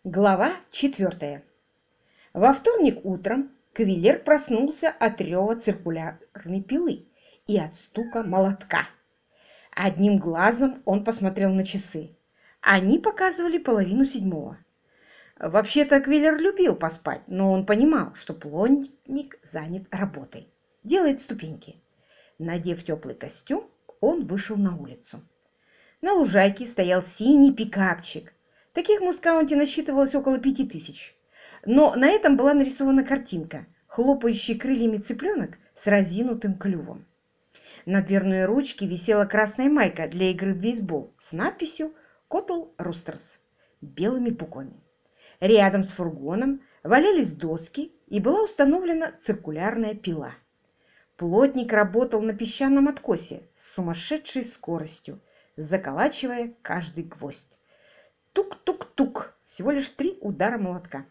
Глава 4. Во вторник утром Квиллер проснулся от рева циркулярной пилы и от стука молотка. Одним глазом он посмотрел на часы. Они показывали 6:30. Вообще-то Квиллер любил поспать, но он понимал, что плотник занят работой. Делает ступеньки. Надев теплый костюм, он вышел на улицу. На лужайке стоял синий пикапчик. Таких в Мускаунте насчитывалось около 5000. Но на этом была нарисована картинка: хлопающий крыльями цыпленок с разинутым клювом. На дверной ручке висела красная майка для игры в бейсбол с надписью «Котл Рустерс» белыми буквами. Рядом с фургоном валялись доски и была установлена циркулярная пила. Плотник работал на песчаном откосе с сумасшедшей скоростью, заколачивая каждый гвоздь. Тук-тук-тук. Всего лишь 3 удара молотка.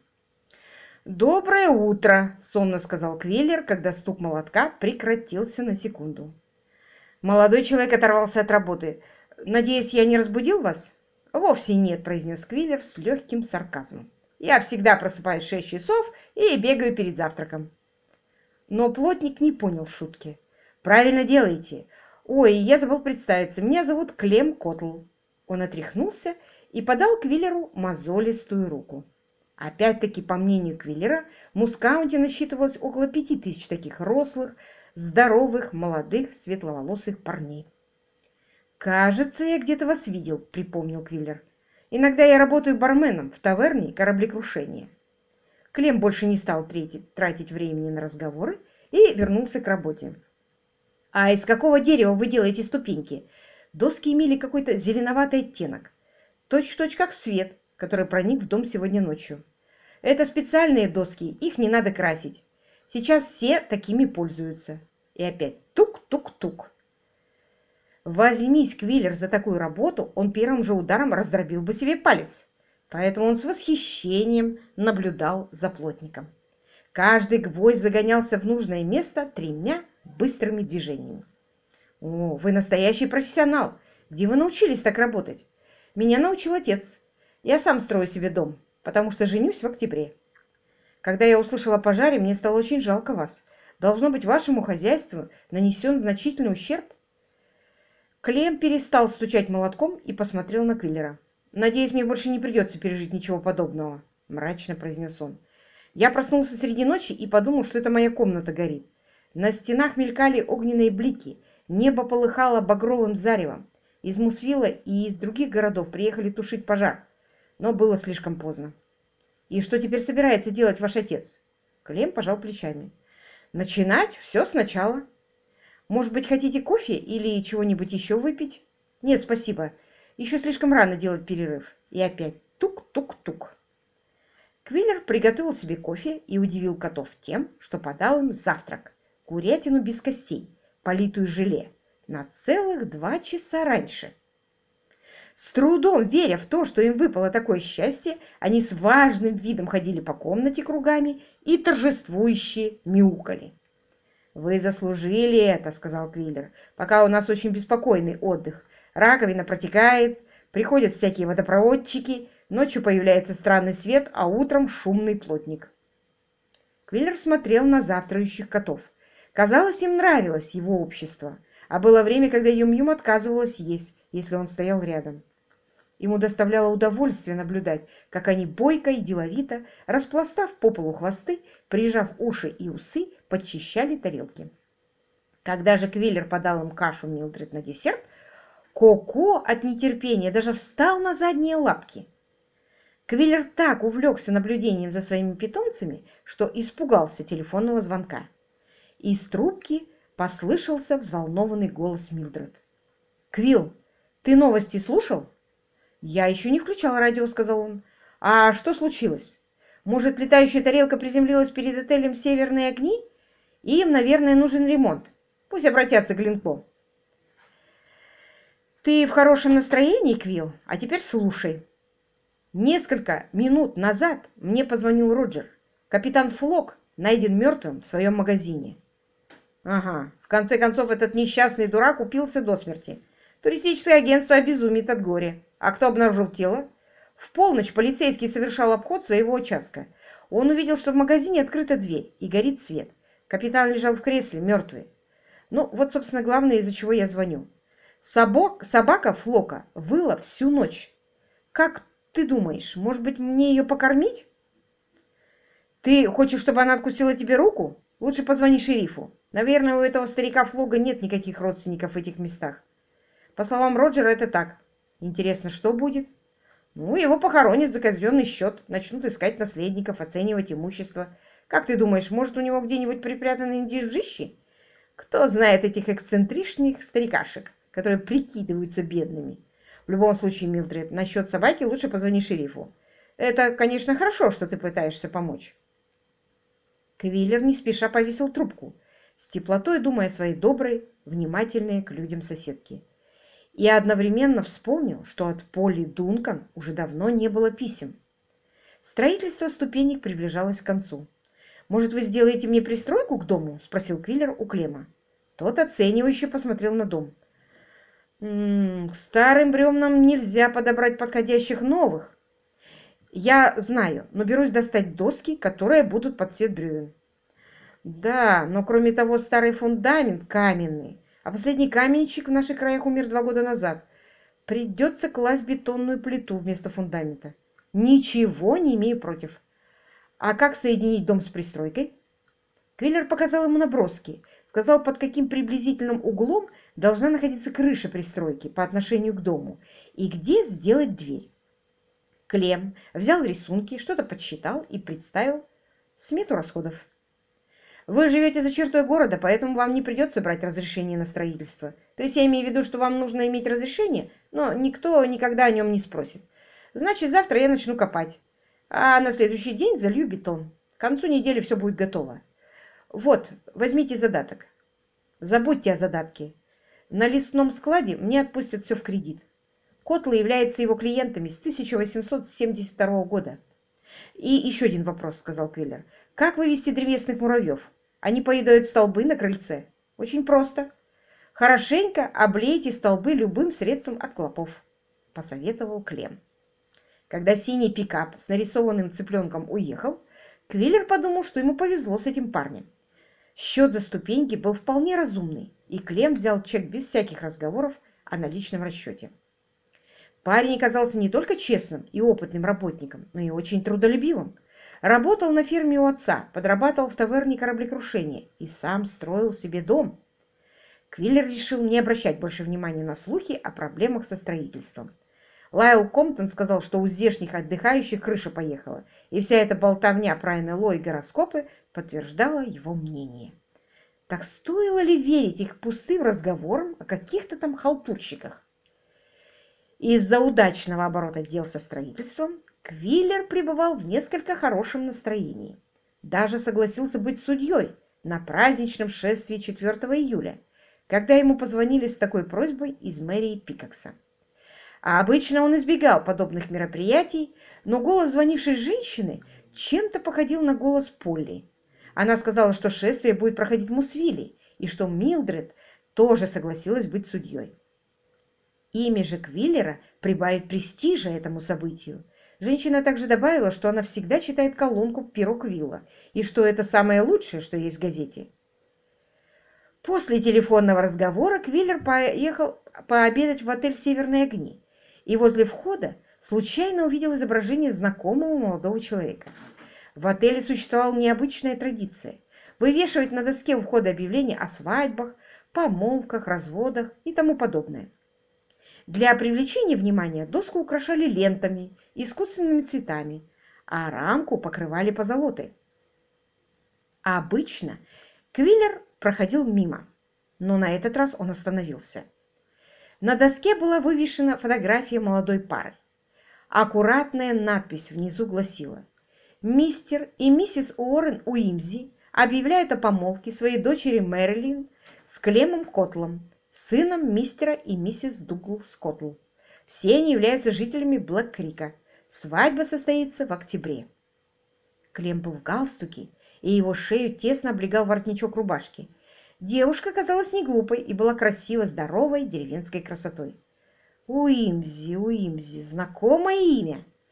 «Доброе утро!» — сонно сказал Квиллер, когда стук молотка прекратился на секунду. Молодой человек оторвался от работы. «Надеюсь, я не разбудил вас?» «Вовсе нет», — произнес Квиллер с легким сарказмом. «Я всегда просыпаюсь в 6 часов и бегаю перед завтраком». Но плотник не понял шутки. «Правильно делаете. Ой, я забыл представиться. Меня зовут Клем Котл». Он отряхнулся и подал Квиллеру мозолистую руку. Опять-таки, по мнению Квиллера, в Мускаунте насчитывалось около 5000 таких рослых, здоровых, молодых, светловолосых парней. «Кажется, я где-то вас видел», — припомнил Квиллер. «Иногда я работаю барменом в таверне «Кораблекрушение». Клем больше не стал тратить времени на разговоры и вернулся к работе. «А из какого дерева вы делаете ступеньки?» Доски имели какой-то зеленоватый оттенок, точь-в-точь как свет, который проник в дом сегодня ночью. «Это специальные доски, их не надо красить. Сейчас все такими пользуются». И опять тук-тук-тук. Возьмись Квиллер за такую работу, он первым же ударом раздробил бы себе палец. Поэтому он с восхищением наблюдал за плотником. Каждый гвоздь загонялся в нужное место 3 быстрыми движениями. «О, вы настоящий профессионал! Где вы научились так работать?» «Меня научил отец. Я сам строю себе дом, потому что женюсь в октябре. Когда я услышала о пожаре, мне стало очень жалко вас. Должно быть, вашему хозяйству нанесен значительный ущерб». Клем перестал стучать молотком и посмотрел на Квиллера. «Надеюсь, мне больше не придется пережить ничего подобного», — мрачно произнес он. «Я проснулся среди ночи и подумал, что это моя комната горит. На стенах мелькали огненные блики, небо полыхало багровым заревом. Из Мусвилла и из других городов приехали тушить пожар, но было слишком поздно». «И что теперь собирается делать ваш отец?» Клем пожал плечами. «Начинать все сначала. Может быть, хотите кофе или чего-нибудь еще выпить?» «Нет, спасибо. Еще слишком рано делать перерыв». И опять тук-тук-тук. Квиллер приготовил себе кофе и удивил котов тем, что подал им завтрак: курятину без костей, политую желе, на целых 2 часа раньше. С трудом веря в то, что им выпало такое счастье, они с важным видом ходили по комнате кругами и торжествующе мяукали. «Вы заслужили это», — сказал Квиллер, — «пока у нас очень беспокойный отдых. Раковина протекает, приходят всякие водопроводчики, ночью появляется странный свет, а утром шумный плотник». Квиллер смотрел на завтрающих котов. Казалось, им нравилось его общество, а было время, когда Юм-Юм отказывалась есть, если он стоял рядом. Ему доставляло удовольствие наблюдать, как они бойко и деловито, распластав по полу хвосты, прижав уши и усы, подчищали тарелки. Когда же Квиллер подал им кашу Милдред на десерт, Коко от нетерпения даже встал на задние лапки. Квиллер так увлекся наблюдением за своими питомцами, что испугался телефонного звонка. Из трубки послышался взволнованный голос Милдред. «Квилл, ты новости слушал?» «Я еще не включал радио», — сказал он. «А что случилось? Может, летающая тарелка приземлилась перед отелем «Северные огни»? Им, наверное, нужен ремонт. Пусть обратятся к Глинко». «Ты в хорошем настроении, Квилл? А теперь слушай. Несколько минут назад мне позвонил Роджер. Капитан Флок найден мертвым в своем магазине». «Ага, в конце концов, этот несчастный дурак упился до смерти. Туристическое агентство обезумит от горя. А кто обнаружил тело?» В полночь полицейский совершал обход своего участка. Он увидел, что в магазине открыта дверь и горит свет. Капитан лежал в кресле, мертвый. Ну, вот, собственно, главное, из-за чего я звоню. Собака Флока выла всю ночь. Как ты думаешь, может быть, мне ее покормить? Ты хочешь, чтобы она откусила тебе руку? Лучше позвони шерифу. Наверное, у этого старика Флога нет никаких родственников в этих местах. По словам Роджера, это так. Интересно, что будет? Ну, его похоронят за казенный счет, начнут искать наследников, оценивать имущество. Как ты думаешь, может, у него где-нибудь припрятаны деньжищи? Кто знает этих эксцентричных старикашек, которые прикидываются бедными? В любом случае, Милдред, насчет собаки лучше позвони шерифу. Это, конечно, хорошо, что ты пытаешься помочь. Квиллер не спеша повесил трубку, с теплотой думая о своей доброй, внимательной к людям соседке. И одновременно вспомнил, что от Полли Дункан уже давно не было писем. Строительство ступенек приближалось к концу. «Может, вы сделаете мне пристройку к дому?» – спросил Квиллер у Клема. Тот оценивающе посмотрел на дом. К старым бревнам нельзя подобрать подходящих новых. Я знаю, но берусь достать доски, которые будут под цвет бревен. Да, но кроме того, старый фундамент каменный, а последний каменщик в наших краях умер 2 года назад. Придется класть бетонную плиту вместо фундамента. Ничего не имею против. А как соединить дом с пристройкой? Квиллер показал ему наброски, сказал, под каким приблизительным углом должна находиться крыша пристройки по отношению к дому и где сделать дверь. Клем взял рисунки, что-то подсчитал и представил смету расходов. Вы живете за чертой города, поэтому вам не придется брать разрешение на строительство. То есть я имею в виду, что вам нужно иметь разрешение, но никто никогда о нем не спросит. Значит, завтра я начну копать, а на следующий день залью бетон. К концу недели все будет готово. Вот, возьмите задаток. Забудьте о задатке. На лесном складе мне отпустят все в кредит. Котлы являются его клиентами с 1872 года. И еще один вопрос, сказал Квиллер. Как вывести древесных муравьев? Они поедают столбы на крыльце. Очень просто. Хорошенько облейте столбы любым средством от клопов, посоветовал Клем. Когда синий пикап с нарисованным цыпленком уехал, Квиллер подумал, что ему повезло с этим парнем. Счет за ступеньки был вполне разумный, и Клем взял чек без всяких разговоров о наличном расчете. Парень оказался не только честным и опытным работником, но и очень трудолюбивым. Работал на ферме у отца, подрабатывал в таверне кораблекрушения и сам строил себе дом. Квиллер решил не обращать больше внимания на слухи о проблемах со строительством. Лайл Комптон сказал, что у здешних отдыхающих крыша поехала, и вся эта болтовня про НЛО и гороскопы подтверждала его мнение. Так стоило ли верить их пустым разговорам о каких-то там халтурщиках? Из-за удачного оборота дел со строительством Квиллер пребывал в несколько хорошем настроении. Даже согласился быть судьей на праздничном шествии 4 июля, когда ему позвонили с такой просьбой из мэрии Пикакса. А обычно он избегал подобных мероприятий, но голос звонившей женщины чем-то походил на голос Полли. Она сказала, что шествие будет проходить в Мусвилле, и что Милдред тоже согласилась быть судьей. Имя же Квиллера прибавит престижа этому событию. Женщина также добавила, что она всегда читает колонку «Перо Квилла» и что это самое лучшее, что есть в газете. После телефонного разговора Квиллер поехал пообедать в отель «Северные огни» и возле входа случайно увидел изображение знакомого молодого человека. В отеле существовала необычная традиция – вывешивать на доске у входа объявления о свадьбах, помолвках, разводах и тому подобное. Для привлечения внимания доску украшали лентами и искусственными цветами, а рамку покрывали позолотой. Обычно Квиллер проходил мимо, но на этот раз он остановился. На доске была вывешена фотография молодой пары. Аккуратная надпись внизу гласила: «Мистер и миссис Уоррен Уимзи объявляют о помолвке своей дочери Мэрилин с Клемом Котлом, сыном мистера и миссис Дуглас Котл. Все они являются жителями Блэк-Крика. Свадьба состоится в октябре». Клем был в галстуке, и его шею тесно облегал воротничок рубашки. Девушка казалась не глупой и была красиво здоровой деревенской красотой. Уимзи, Уимзи, знакомое имя.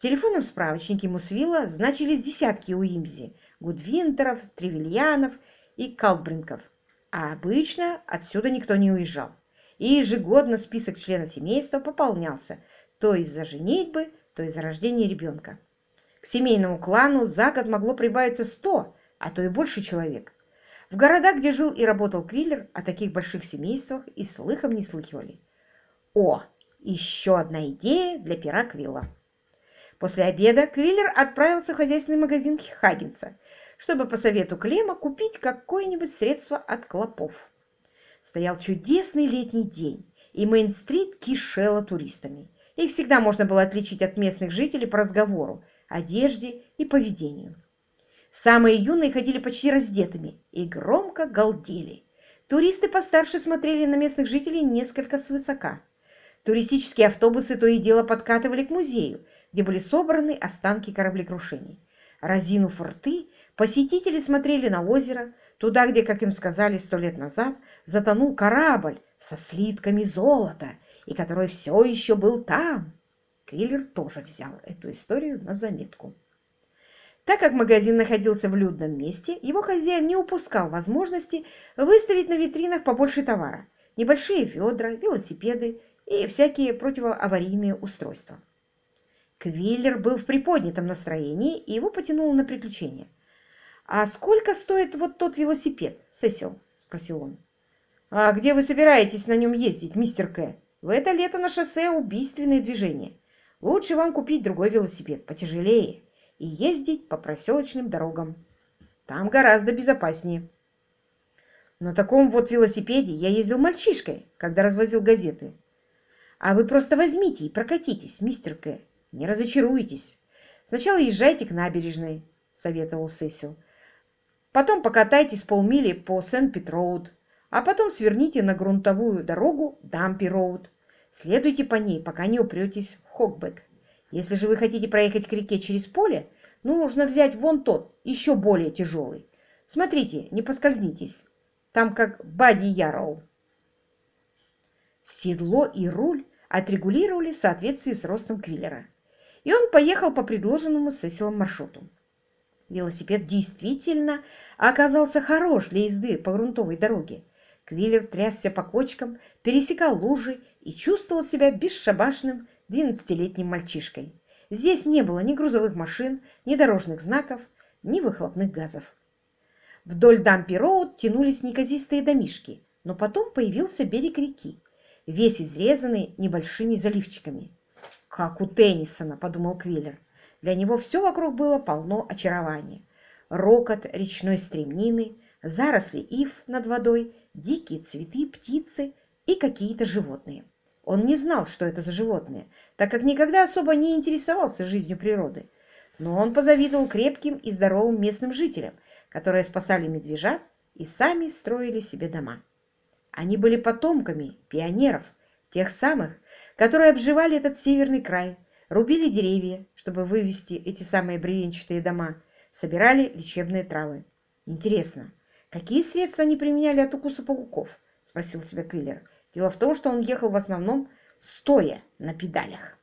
телефонном справочнике Мусвилла значились десятки Уимзи, Гудвинтеров, Тревельянов и Калбринков, а обычно отсюда никто не уезжал. И ежегодно список членов семейства пополнялся то из-за женитьбы, то из-за рождения ребенка. К семейному клану за год могло прибавиться 100, а то и больше человек. В городах, где жил и работал Квиллер, о таких больших семействах и слыхом не слыхивали. О, еще одна идея для пера Квилла. После обеда Квиллер отправился в хозяйственный магазин Хаггинса, чтобы по совету Клема купить какое-нибудь средство от клопов. Стоял чудесный летний день, и Мейн-стрит кишела туристами. Их всегда можно было отличить от местных жителей по разговору, одежде и поведению. Самые юные ходили почти раздетыми и громко галдели. Туристы постарше смотрели на местных жителей несколько свысока. Туристические автобусы то и дело подкатывали к музею, где были собраны останки кораблекрушений. Разинув рты, посетители смотрели на озеро, туда, где, как им сказали 100 лет назад, затонул корабль со слитками золота, и который все еще был там. Квиллер тоже взял эту историю на заметку. Так как магазин находился в людном месте, его хозяин не упускал возможности выставить на витринах побольше товара. Небольшие ведра, велосипеды и всякие противоаварийные устройства. Квиллер был в приподнятом настроении, и его потянуло на приключения. «А сколько стоит вот тот велосипед, Сесил?» – спросил он. «А где вы собираетесь на нем ездить, мистер К? В это лето на шоссе убийственные движения. Лучше вам купить другой велосипед, потяжелее, и ездить по проселочным дорогам. Там гораздо безопаснее». «На таком вот велосипеде я ездил мальчишкой, когда развозил газеты». «А вы просто возьмите и прокатитесь, мистер К. Не разочаруйтесь. Сначала езжайте к набережной», — советовал Сесил. «Потом покатайтесь полмили по Сент-Пит-Роуд, а потом сверните на грунтовую дорогу Дампи-Роуд. Следуйте по ней, пока не упретесь в Хокбек. Если же вы хотите проехать к реке через поле, нужно взять вон тот, еще более тяжелый. Смотрите, не поскользнитесь. Там как Бади-Яроу». Седло и руль отрегулировали в соответствии с ростом Квиллера, и он поехал по предложенному Сесилом маршруту. Велосипед действительно оказался хорош для езды по грунтовой дороге. Квиллер трясся по кочкам, пересекал лужи и чувствовал себя бесшабашным 12-летним мальчишкой. Здесь не было ни грузовых машин, ни дорожных знаков, ни выхлопных газов. Вдоль Дампи-Роуд тянулись неказистые домишки, но потом появился берег реки, весь изрезанный небольшими заливчиками. «Как у Теннисона», — подумал Квиллер. Для него все вокруг было полно очарования. Рокот речной стремнины, заросли ив над водой, дикие цветы, птицы и какие-то животные. Он не знал, что это за животные, так как никогда особо не интересовался жизнью природы. Но он позавидовал крепким и здоровым местным жителям, которые спасали медвежат и сами строили себе дома. Они были потомками пионеров, тех самых, которые обживали этот северный край, рубили деревья, чтобы вывести эти самые бревенчатые дома, собирали лечебные травы. «Интересно, какие средства они применяли от укуса пауков?» – спросил себя Квиллер. Дело в том, что он ехал в основном стоя на педалях.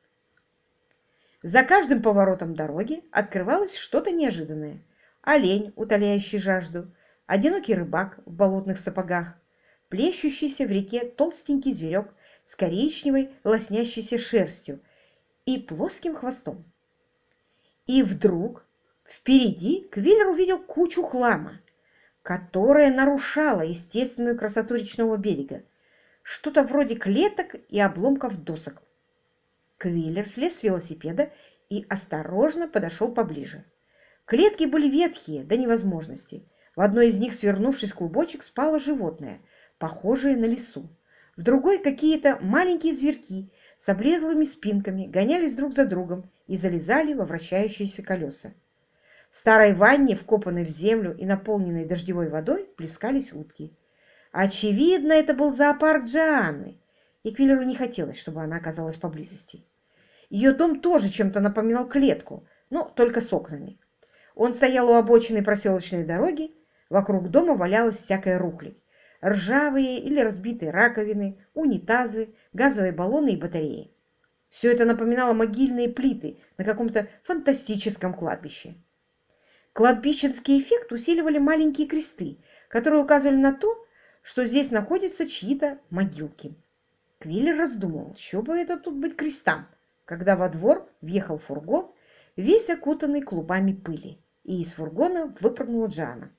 За каждым поворотом дороги открывалось что-то неожиданное. Олень, утоляющий жажду, одинокий рыбак в болотных сапогах, плещущийся в реке толстенький зверек с коричневой лоснящейся шерстью и плоским хвостом. И вдруг впереди Квиллер увидел кучу хлама, которая нарушала естественную красоту речного берега, что-то вроде клеток и обломков досок. Квиллер слез с велосипеда и осторожно подошел поближе. Клетки были ветхие до невозможности. В одной из них, свернувшись в клубочек, спало животное, похожее на лису. В другой какие-то маленькие зверьки с облезлыми спинками гонялись друг за другом и залезали во вращающиеся колеса. В старой ванне, вкопанной в землю и наполненной дождевой водой, плескались утки. Очевидно, это был зоопарк Джоанны, и Квиллеру не хотелось, чтобы она оказалась поблизости. Ее дом тоже чем-то напоминал клетку, но только с окнами. Он стоял у обочины проселочной дороги, вокруг дома валялась всякая рухлядь. Ржавые или разбитые раковины, унитазы, газовые баллоны и батареи. Все это напоминало могильные плиты на каком-то фантастическом кладбище. Кладбищенский эффект усиливали маленькие кресты, которые указывали на то, что здесь находятся чьи-то могилки. Квиллер раздумывал, что бы это тут быть крестам, когда во двор въехал фургон, весь окутанный клубами пыли, и из фургона выпрыгнула Джоанна.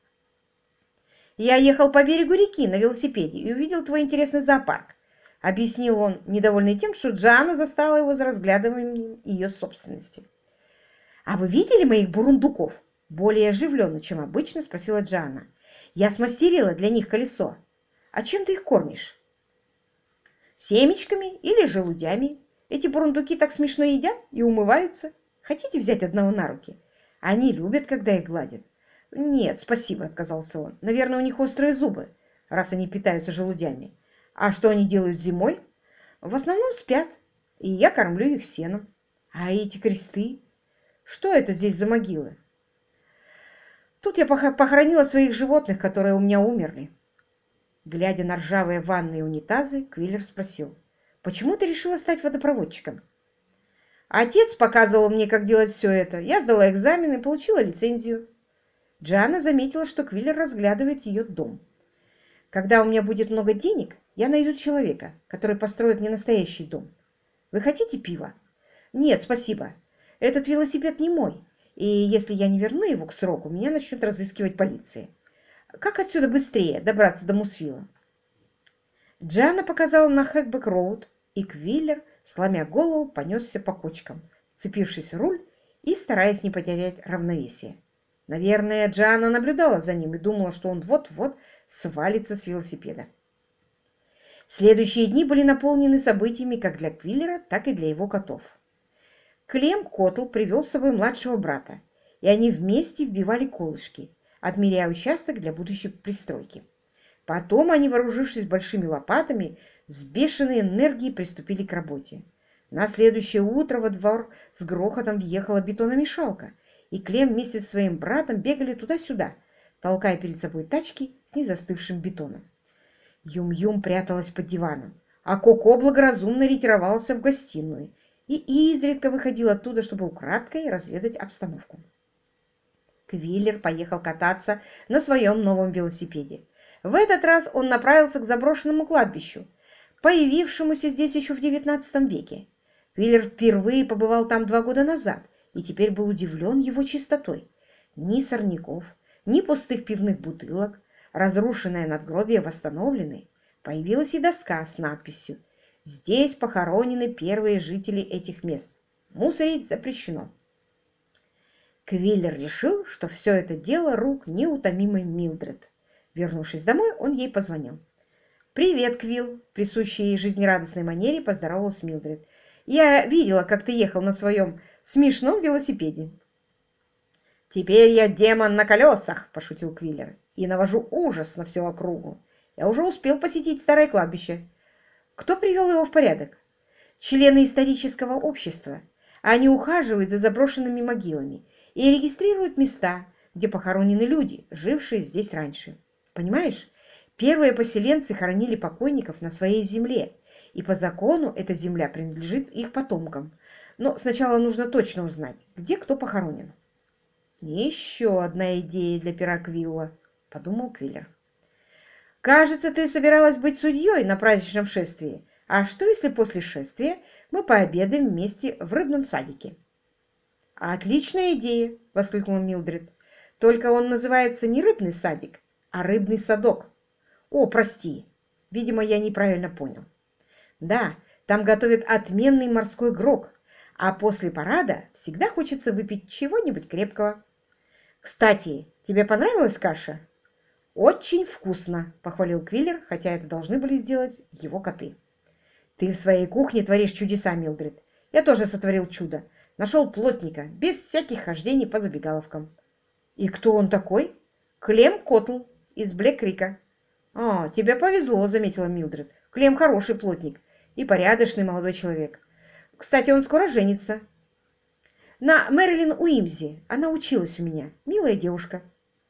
«Я ехал по берегу реки на велосипеде и увидел твой интересный зоопарк», — объяснил он, недовольный тем, что Джоанна застала его за разглядыванием ее собственности. «А вы видели моих бурундуков?» — более оживленно, чем обычно, спросила Джоанна. «Я смастерила для них колесо. А чем ты их кормишь?» «Семечками или желудями. Эти бурундуки так смешно едят и умываются. Хотите взять одного на руки? Они любят, когда их гладят». «Нет, спасибо», — отказался он. «Наверное, у них острые зубы, раз они питаются желудями. А что они делают зимой?» «В основном спят, и я кормлю их сеном. А эти кресты? Что это здесь за могилы?» «Тут я похоронила своих животных, которые у меня умерли». Глядя на ржавые ванны и унитазы, Квиллер спросил: «Почему ты решила стать водопроводчиком?» «Отец показывал мне, как делать все это. Я сдала экзамен и получила лицензию». Джоанна заметила, что Квиллер разглядывает ее дом. «Когда у меня будет много денег, я найду человека, который построит мне настоящий дом. Вы хотите пива?» «Нет, спасибо. Этот велосипед не мой, и если я не верну его к сроку, меня начнет разыскивать полиция. Как отсюда быстрее добраться до Мусвилла?» Джоанна показала на Хэкбек-роуд, и Квиллер, сломя голову, понесся по кочкам, цепившись в руль и стараясь не потерять равновесие. Наверное, Джоанна наблюдала за ним и думала, что он вот-вот свалится с велосипеда. Следующие дни были наполнены событиями как для Квиллера, так и для его котов. Клем Коттл привел с собой младшего брата, и они вместе вбивали колышки, отмеряя участок для будущей пристройки. Потом они, вооружившись большими лопатами, с бешеной энергией приступили к работе. На следующее утро во двор с грохотом въехала бетономешалка, и Клем вместе со своим братом бегали туда-сюда, толкая перед собой тачки с незастывшим бетоном. Юм-Юм пряталась под диваном, а Коко благоразумно ретировался в гостиную и изредка выходил оттуда, чтобы украдкой разведать обстановку. Квиллер поехал кататься на своем новом велосипеде. В этот раз он направился к заброшенному кладбищу, появившемуся здесь еще в XIX веке. Квиллер впервые побывал там 2 года назад и теперь был удивлен его чистотой. Ни сорняков, ни пустых пивных бутылок, разрушенное надгробие восстановлены. Появилась и доска с надписью: «Здесь похоронены первые жители этих мест. Мусорить запрещено». Квиллер решил, что все это дело рук неутомимой Милдред. Вернувшись домой, он ей позвонил. «Привет, Квилл!» – присущей ей жизнерадостной манере поздоровалась Милдред. «Я видела, как ты ехал на своем смешном велосипеде». «Теперь я демон на колесах!» – пошутил Квиллер. «И навожу ужас на всю округу. Я уже успел посетить старое кладбище». «Кто привел его в порядок?» «Члены исторического общества. Они ухаживают за заброшенными могилами и регистрируют места, где похоронены люди, жившие здесь раньше. Понимаешь, первые поселенцы хоронили покойников на своей земле, и по закону эта земля принадлежит их потомкам. Но сначала нужно точно узнать, где кто похоронен». «Еще одна идея для пера Квилла», — подумал Квиллер. «Кажется, ты собиралась быть судьей на праздничном шествии. А что, если после шествия мы пообедаем вместе в рыбном садике?» «Отличная идея!» — воскликнула Милдред. «Только он называется не рыбный садик, а рыбный садок». «О, прости! Видимо, я неправильно понял». «Да, там готовят отменный морской грог, а после парада всегда хочется выпить чего-нибудь крепкого». «Кстати, тебе понравилась каша?» «Очень вкусно», — похвалил Квиллер, хотя это должны были сделать его коты. «Ты в своей кухне творишь чудеса, Милдред. Я тоже сотворил чудо. Нашел плотника, без всяких хождений по забегаловкам». «И кто он такой?» «Клем Коттл из Блэк-Крика». «А, тебе повезло», — заметила Милдред. «Клем хороший плотник и порядочный молодой человек. Кстати, он скоро женится. На Мэрилин Уимзи. Она училась у меня. Милая девушка».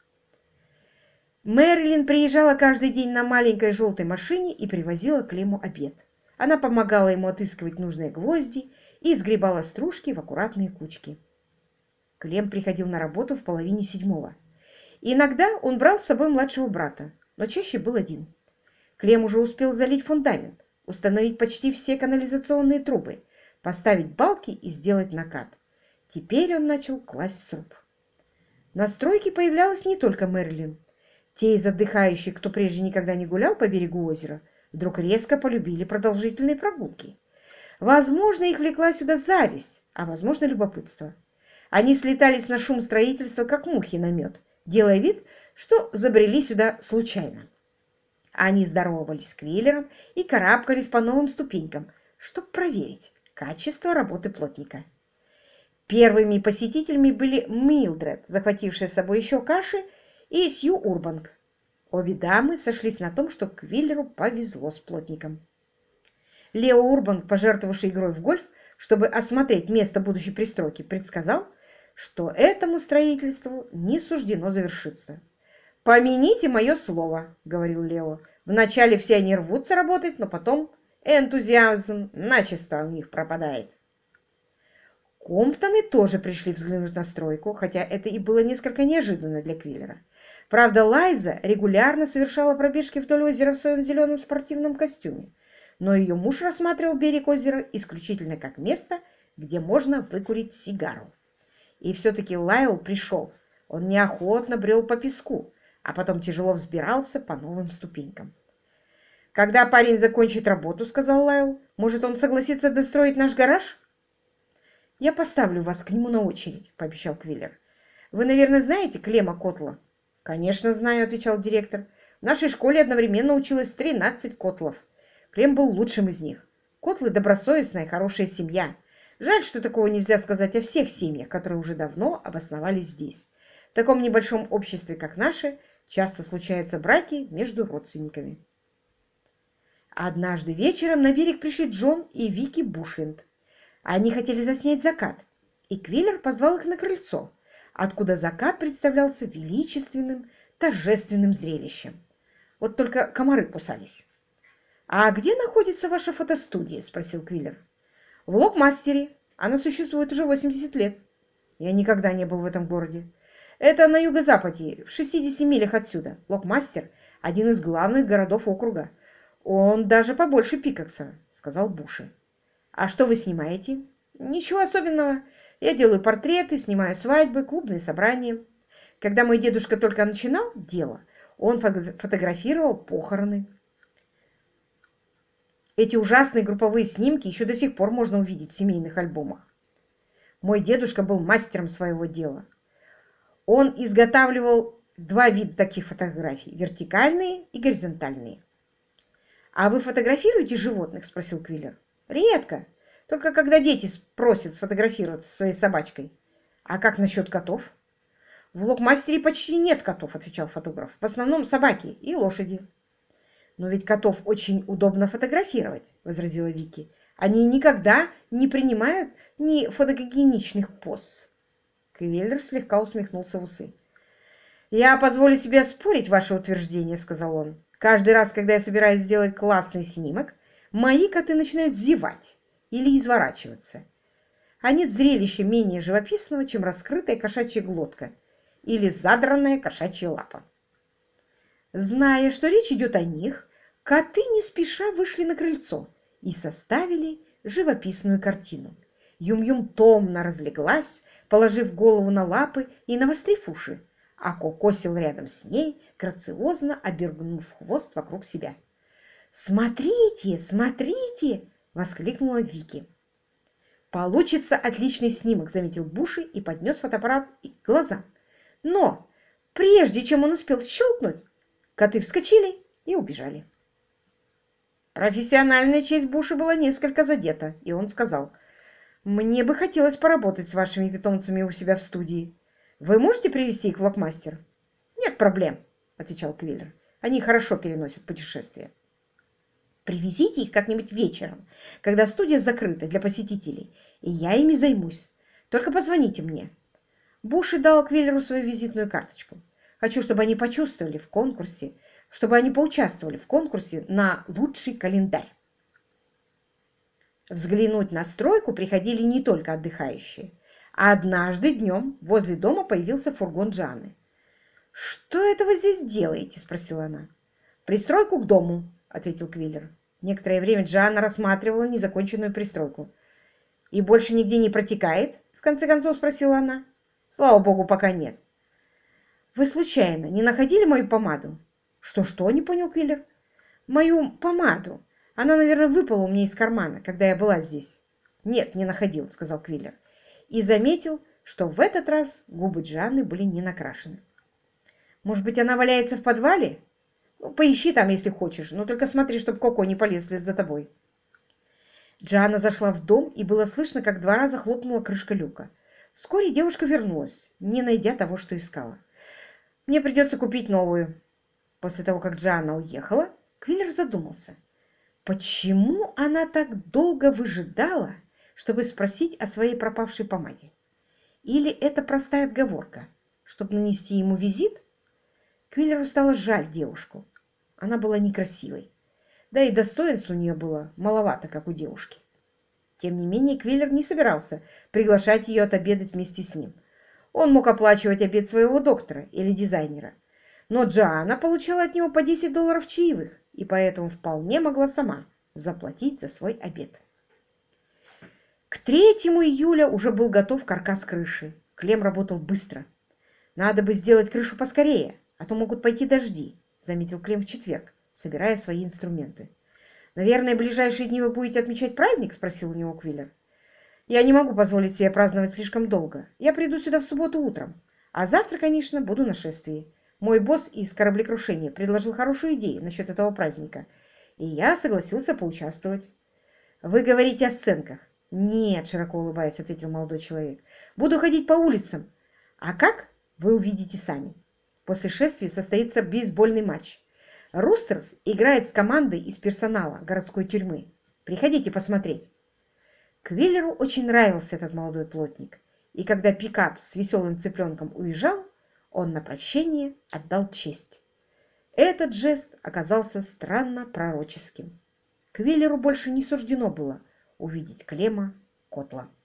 Мэрилин приезжала каждый день на маленькой желтой машине и привозила Клему обед. Она помогала ему отыскивать нужные гвозди и сгребала стружки в аккуратные кучки. Клем приходил на работу в половине седьмого. Иногда он брал с собой младшего брата, но чаще был один. Клем уже успел залить фундамент, установить почти все канализационные трубы, поставить балки и сделать накат. Теперь он начал класть сруб. На стройке появлялась не только Мэрилин. Те из отдыхающих, кто прежде никогда не гулял по берегу озера, вдруг резко полюбили продолжительные прогулки. Возможно, их влекла сюда зависть, а возможно, любопытство. Они слетались на шум строительства, как мухи на мед, делая вид, что забрели сюда случайно. Они здоровались с Квиллером и карабкались по новым ступенькам, чтобы проверить качество работы плотника. Первыми посетителями были Милдред, захватившая с собой еще каши, и Сью Урбанг. Обе дамы сошлись на том, что Квиллеру повезло с плотником. Лео Урбанг, пожертвовавший игрой в гольф, чтобы осмотреть место будущей пристройки, предсказал, что этому строительству не суждено завершиться. «Помяните мое слово», — говорил Лео. «Вначале все они рвутся работать, но потом энтузиазм начисто у них пропадает». Комптоны тоже пришли взглянуть на стройку, хотя это и было несколько неожиданно для Квиллера. Правда, Лайза регулярно совершала пробежки вдоль озера в своем зеленом спортивном костюме, но ее муж рассматривал берег озера исключительно как место, где можно выкурить сигару. И все-таки Лайл пришел. Он неохотно брел по песку, а потом тяжело взбирался по новым ступенькам. «Когда парень закончит работу, — сказал Лайл, — может, он согласится достроить наш гараж?» «Я поставлю вас к нему на очередь», — пообещал Квиллер. «Вы, наверное, знаете Клема Котла?» «Конечно знаю», — отвечал директор. «В нашей школе одновременно училось 13 Котлов. Клем был лучшим из них. Котлы — добросовестная и хорошая семья. Жаль, что такого нельзя сказать о всех семьях, которые уже давно обосновались здесь. В таком небольшом обществе, как наше, часто случаются браки между родственниками». Однажды вечером на берег пришли Джон и Вики Бушвинд. Они хотели заснять закат, и Квиллер позвал их на крыльцо, откуда закат представлялся величественным, торжественным зрелищем. Вот только комары кусались. «А где находится ваша фотостудия?» – спросил Квиллер. «В Локмастере. Она существует уже 80 лет. Я никогда не был в этом городе. Это на юго-западе, в 60 милях отсюда. Локмастер – один из главных городов округа. Он даже побольше Пикакса», – сказал Буши. «А что вы снимаете?» «Ничего особенного. Я делаю портреты, снимаю свадьбы, клубные собрания. Когда мой дедушка только начинал дело, он фотографировал похороны. Эти ужасные групповые снимки еще до сих пор можно увидеть в семейных альбомах. Мой дедушка был мастером своего дела. Он изготавливал два вида таких фотографий – вертикальные и горизонтальные». «А вы фотографируете животных?» – спросил Квиллер. «Редко. Только когда дети просят сфотографироваться со своей собачкой. А как насчет котов?» «В Локмастере почти нет котов», — отвечал фотограф. «В основном собаки и лошади». «Но ведь котов очень удобно фотографировать», — возразила Вики. «Они никогда не принимают ни фотогеничных поз». Квиллер слегка усмехнулся в усы. «Я позволю себе оспорить ваше утверждение», — сказал он. «Каждый раз, когда я собираюсь сделать классный снимок, мои коты начинают зевать или изворачиваться. А нет зрелища менее живописного, чем раскрытая кошачья глотка или задранная кошачья лапа». Зная, что речь идет о них, коты не спеша вышли на крыльцо и составили живописную картину. Юм-Юм томно разлеглась, положив голову на лапы и навострив уши, а Коко сел рядом с ней, грациозно обергнув хвост вокруг себя. «Смотрите, смотрите!» — воскликнула Вики. «Получится отличный снимок», — заметил Буши и поднес фотоаппарат к глазам. Но прежде чем он успел щелкнуть, коты вскочили и убежали. Профессиональная честь Буши была несколько задета, и он сказал: «Мне бы хотелось поработать с вашими питомцами у себя в студии. Вы можете привезти их в Локмастер?» «Нет проблем», — отвечал Квиллер. «Они хорошо переносят путешествия». «Привезите их как-нибудь вечером, когда студия закрыта для посетителей, и я ими займусь. Только позвоните мне». Буши дал Квиллеру свою визитную карточку. «Хочу, чтобы они поучаствовали в конкурсе на лучший календарь». Взглянуть на стройку приходили не только отдыхающие. А однажды днем возле дома появился фургон Джаны. «Что это вы здесь делаете?» – спросила она. «Пристройку к дому», – ответил Квиллер. Некоторое время Джанна рассматривала незаконченную пристройку. «И больше нигде не протекает?» – в конце концов спросила она. «Слава богу, пока нет». «Вы случайно не находили мою помаду?» «Что-что?» – не понял Квиллер. «Мою помаду. Она, наверное, выпала у меня из кармана, когда я была здесь». «Нет, не находил», – сказал Квиллер. И заметил, что в этот раз губы Джанны были не накрашены. «Может быть, она валяется в подвале? Ну, поищи там, если хочешь, но только смотри, чтобы Коко не полез вслед за тобой». Джанна зашла в дом, и было слышно, как 2 раза хлопнула крышка люка. Вскоре девушка вернулась, не найдя того, что искала. «Мне придется купить новую». После того, как Джанна уехала, Квиллер задумался. Почему она так долго выжидала, чтобы спросить о своей пропавшей помаде? Или это простая отговорка, чтобы нанести ему визит? Квиллеру стало жаль девушку. Она была некрасивой. Да и достоинств у нее было маловато, как у девушки. Тем не менее, Квиллер не собирался приглашать ее отобедать вместе с ним. Он мог оплачивать обед своего доктора или дизайнера. Но Джоанна получала от него по $10 чаевых, и поэтому вполне могла сама заплатить за свой обед. К 3 июля уже был готов каркас крыши. Клем работал быстро. «Надо бы сделать крышу поскорее, а то могут пойти дожди», — заметил Клем в четверг, собирая свои инструменты. «Наверное, в ближайшие дни вы будете отмечать праздник?» — спросил у него Квиллер. «Я не могу позволить себе праздновать слишком долго. Я приду сюда в субботу утром, а завтра, конечно, буду на шествии. Мой босс из кораблекрушения предложил хорошую идею насчет этого праздника, и я согласился поучаствовать». «Вы говорите о сценках?» «Нет», — широко улыбаясь, ответил молодой человек. «Буду ходить по улицам. А как? Вы увидите сами. После шествия состоится бейсбольный матч. Рустерс играет с командой из персонала городской тюрьмы. Приходите посмотреть». Квиллеру очень нравился этот молодой плотник, и когда пикап с веселым цыпленком уезжал, он на прощение отдал честь. Этот жест оказался странно пророческим. Квиллеру больше не суждено было увидеть Клема Котла.